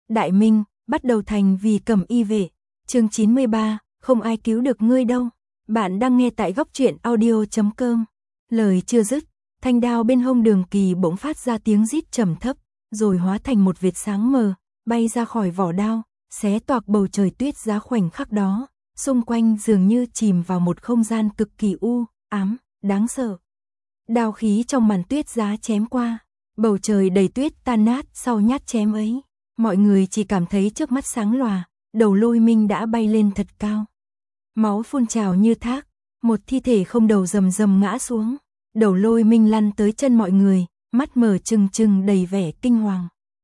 Đại Minh, bắt đầu thành vì Cẩm Y vệ. Chương 93, không ai cứu được ngươi đâu. Bạn đang nghe tại góc truyện audio.com. Lời chưa dứt, thanh đao bên hông Đường Kỳ bỗng phát ra tiếng rít trầm thấp, rồi hóa thành một vệt sáng mờ, bay ra khỏi vỏ đao, xé toạc bầu trời tuyết giá khoảnh khắc đó, xung quanh dường như chìm vào một không gian cực kỳ u ám, đáng sợ. Đao khí trong màn tuyết giá chém qua, bầu trời đầy tuyết tan nát sau nhát chém ấy. Mọi người chỉ cảm thấy trước mắt sáng lòa, đầu Lôi Minh đã bay lên thật cao. Máu phun trào như thác, một thi thể không đầu rầm rầm ngã xuống. Đầu Lôi Minh lăn tới chân mọi người, mắt mở trừng trừng đầy vẻ kinh hoàng.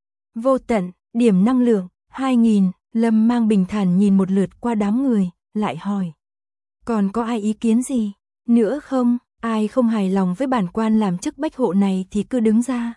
Vô tận, điểm năng lượng, 2000, Lâm Mang bình thản nhìn một lượt qua đám người, lại hỏi. Còn có ai ý kiến gì nữa không? Ai không hài lòng với bản quan làm chức bách hộ này thì cứ đứng ra.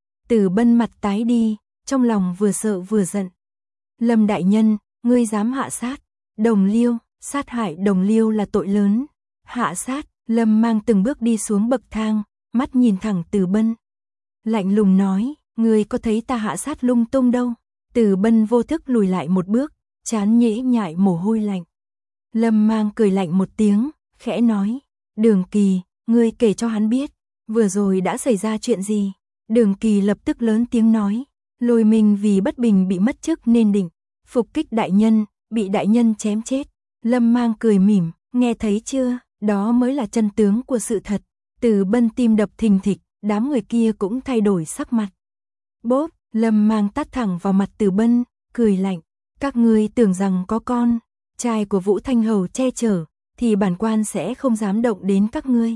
Tử Bân mặt tái đi, trong lòng vừa sợ vừa giận. Lâm đại nhân, ngươi dám hạ sát đồng liêu, sát hại đồng liêu là tội lớn. Hạ sát, Lâm Mang từng bước đi xuống bậc thang, mắt nhìn thẳng Tử Bân. Lạnh lùng nói, ngươi có thấy ta hạ sát lung tung đâu. Tử Bân vô thức lùi lại một bước, trán nhễ nhại mồ hôi lạnh. Lâm Mang cười lạnh một tiếng, khẽ nói, Đường Kỳ, ngươi kể cho hắn biết, vừa rồi đã xảy ra chuyện gì. Đường Kỳ lập tức lớn tiếng nói, Lôi Minh vì bất bình bị mất chức nên định phục kích đại nhân, bị đại nhân chém chết. Lâm Mang cười mỉm, nghe thấy chưa, đó mới là chân tướng của sự thật. Tử Bân tim đập thình thịch, đám người kia cũng thay đổi sắc mặt. Bốp, Lâm Mang tát thẳng vào mặt Tử Bân, cười lạnh, các ngươi tưởng rằng có con trai của Vũ Thanh Hầu che chở, thì bản quan sẽ không dám động đến các ngươi.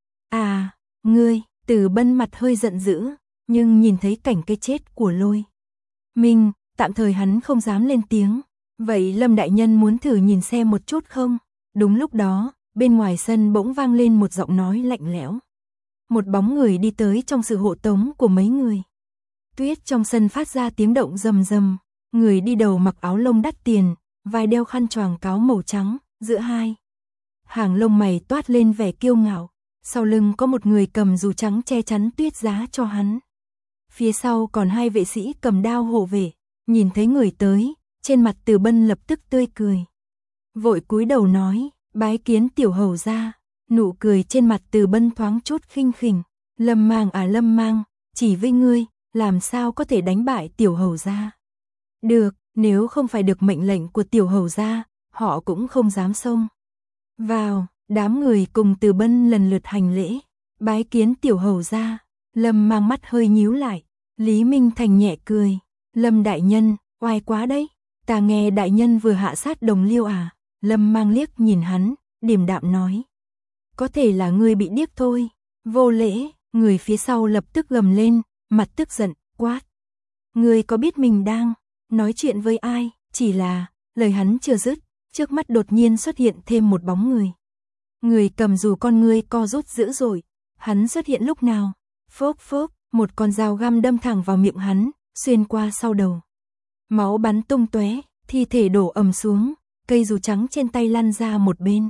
À, ngươi, Tử Bân mặt hơi giận dữ, nhưng nhìn thấy cảnh cái chết của Lôi Minh, tạm thời hắn không dám lên tiếng. Vậy Lâm đại nhân muốn thử nhìn xem một chút không? Đúng lúc đó, bên ngoài sân bỗng vang lên một giọng nói lạnh lẽo. Một bóng người đi tới trong sự hộ tống của mấy người. Tuyết trong sân phát ra tiếng động rầm rầm, người đi đầu mặc áo lông đắt tiền, vai đeo khăn choàng cáo màu trắng, giữa hai hàng lông mày toát lên vẻ kiêu ngạo. Sau lưng có một người cầm dù trắng che chắn tuyết giá cho hắn. Phía sau còn hai vệ sĩ cầm đao hộ vệ, nhìn thấy người tới, trên mặt Tử Bân lập tức tươi cười. Vội cúi đầu nói, bái kiến tiểu hầu gia. Nụ cười trên mặt Tử Bân thoáng chút khinh khỉnh. Lâm Mang à Lâm Mang, chỉ với ngươi, làm sao có thể đánh bại tiểu hầu gia. Được, nếu không phải được mệnh lệnh của tiểu hầu gia, họ cũng không dám xông vào. Đám người cùng Tử Bân lần lượt hành lễ, bái kiến tiểu hầu gia. Lâm Mang mắt hơi nhíu lại, Lý Minh Thành nhẹ cười, Lâm đại nhân, oai quá đấy, ta nghe đại nhân vừa hạ sát đồng liêu à. Lâm Mang liếc nhìn hắn, điềm đạm nói, có thể là ngươi bị điếc thôi. Vô lễ, người phía sau lập tức gầm lên, mặt tức giận, quát, ngươi có biết mình đang nói chuyện với ai? Chỉ là, lời hắn chưa dứt, trước mắt đột nhiên xuất hiện thêm một bóng người. Người cầm dù con ngươi co rút dữ dội, hắn xuất hiện lúc nào? Phốc phốc, một con dao găm đâm thẳng vào miệng hắn, xuyên qua sau đầu. Máu bắn tung tóe, thi thể đổ ầm xuống, cây dù trắng trên tay lăn ra một bên.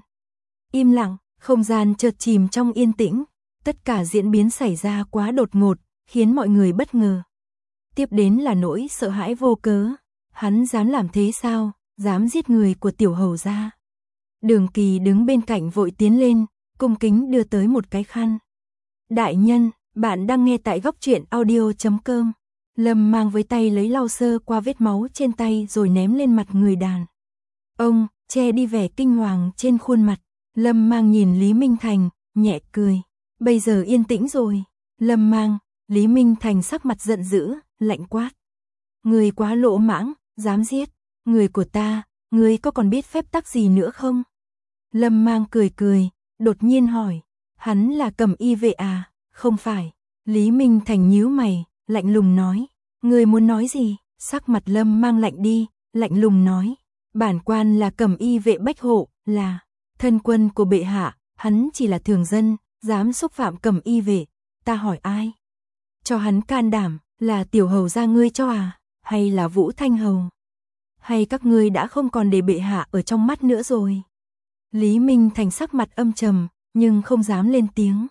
Im lặng, không gian chợt chìm trong yên tĩnh, tất cả diễn biến xảy ra quá đột ngột, khiến mọi người bất ngờ. Tiếp đến là nỗi sợ hãi vô cớ, hắn dám làm thế sao, dám giết người của tiểu hầu gia. Đường Kỳ đứng bên cạnh vội tiến lên, cung kính đưa tới một cái khăn. Đại nhân, bạn đang nghe tại góc truyện audio.com. Lâm Mang với tay lấy lau sơ qua vết máu trên tay rồi ném lên mặt người đàn ông, che đi vẻ kinh hoàng trên khuôn mặt. Lâm Mang nhìn Lý Minh Thành, nhẹ cười. Bây giờ yên tĩnh rồi. Lâm Mang, Lý Minh Thành sắc mặt giận dữ, lạnh quát. Người quá lỗ mãng, dám giết người của ta, người có còn biết phép tắc gì nữa không? Lâm Mang cười cười, đột nhiên hỏi, hắn là Cẩm Y vệ à? Không phải. Lý Minh Thành nhíu mày, lạnh lùng nói, người muốn nói gì? Sắc mặt Lâm Mang lạnh đi, lạnh lùng nói, bản quan là Cẩm Y vệ bách hộ, là thân quân của bệ hạ, hắn chỉ là thường dân, dám xúc phạm Cẩm Y vệ, ta hỏi ai? Cho hắn can đảm, là tiểu hầu gia ngươi cho à? Hay là Vũ Thanh Hầu? Hay các ngươi đã không còn để bệ hạ ở trong mắt nữa rồi? Lý Minh Thành sắc mặt âm trầm, nhưng không dám lên tiếng.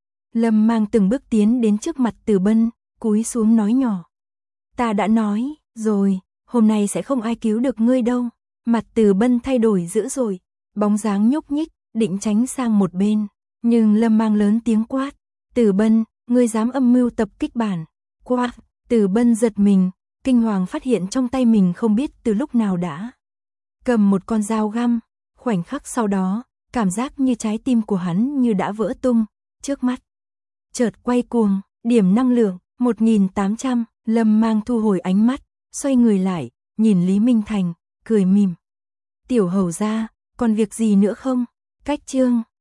Lâm Mang từng bước tiến đến trước mặt Tử Bân, cúi xuống nói nhỏ. Ta đã nói rồi, hôm nay sẽ không ai cứu được ngươi đâu. Mặt Từ Bân thay đổi dữ dội, bóng dáng nhúc nhích, định tránh sang một bên, nhưng Lâm Mang lớn tiếng quát, Từ Bân, ngươi dám âm mưu tập kích bản. Quát, Từ Bân giật mình, kinh hoàng phát hiện trong tay mình không biết từ lúc nào đã cầm một con dao găm, khoảnh khắc sau đó, cảm giác như trái tim của hắn như đã vỡ tung, trước mắt chợt quay cuồng, điểm năng lượng 1800, Lâm Mang thu hồi ánh mắt, xoay người lại, nhìn Lý Minh Thành, cười mỉm. Tiểu hầu gia, còn việc gì nữa không? Cách chương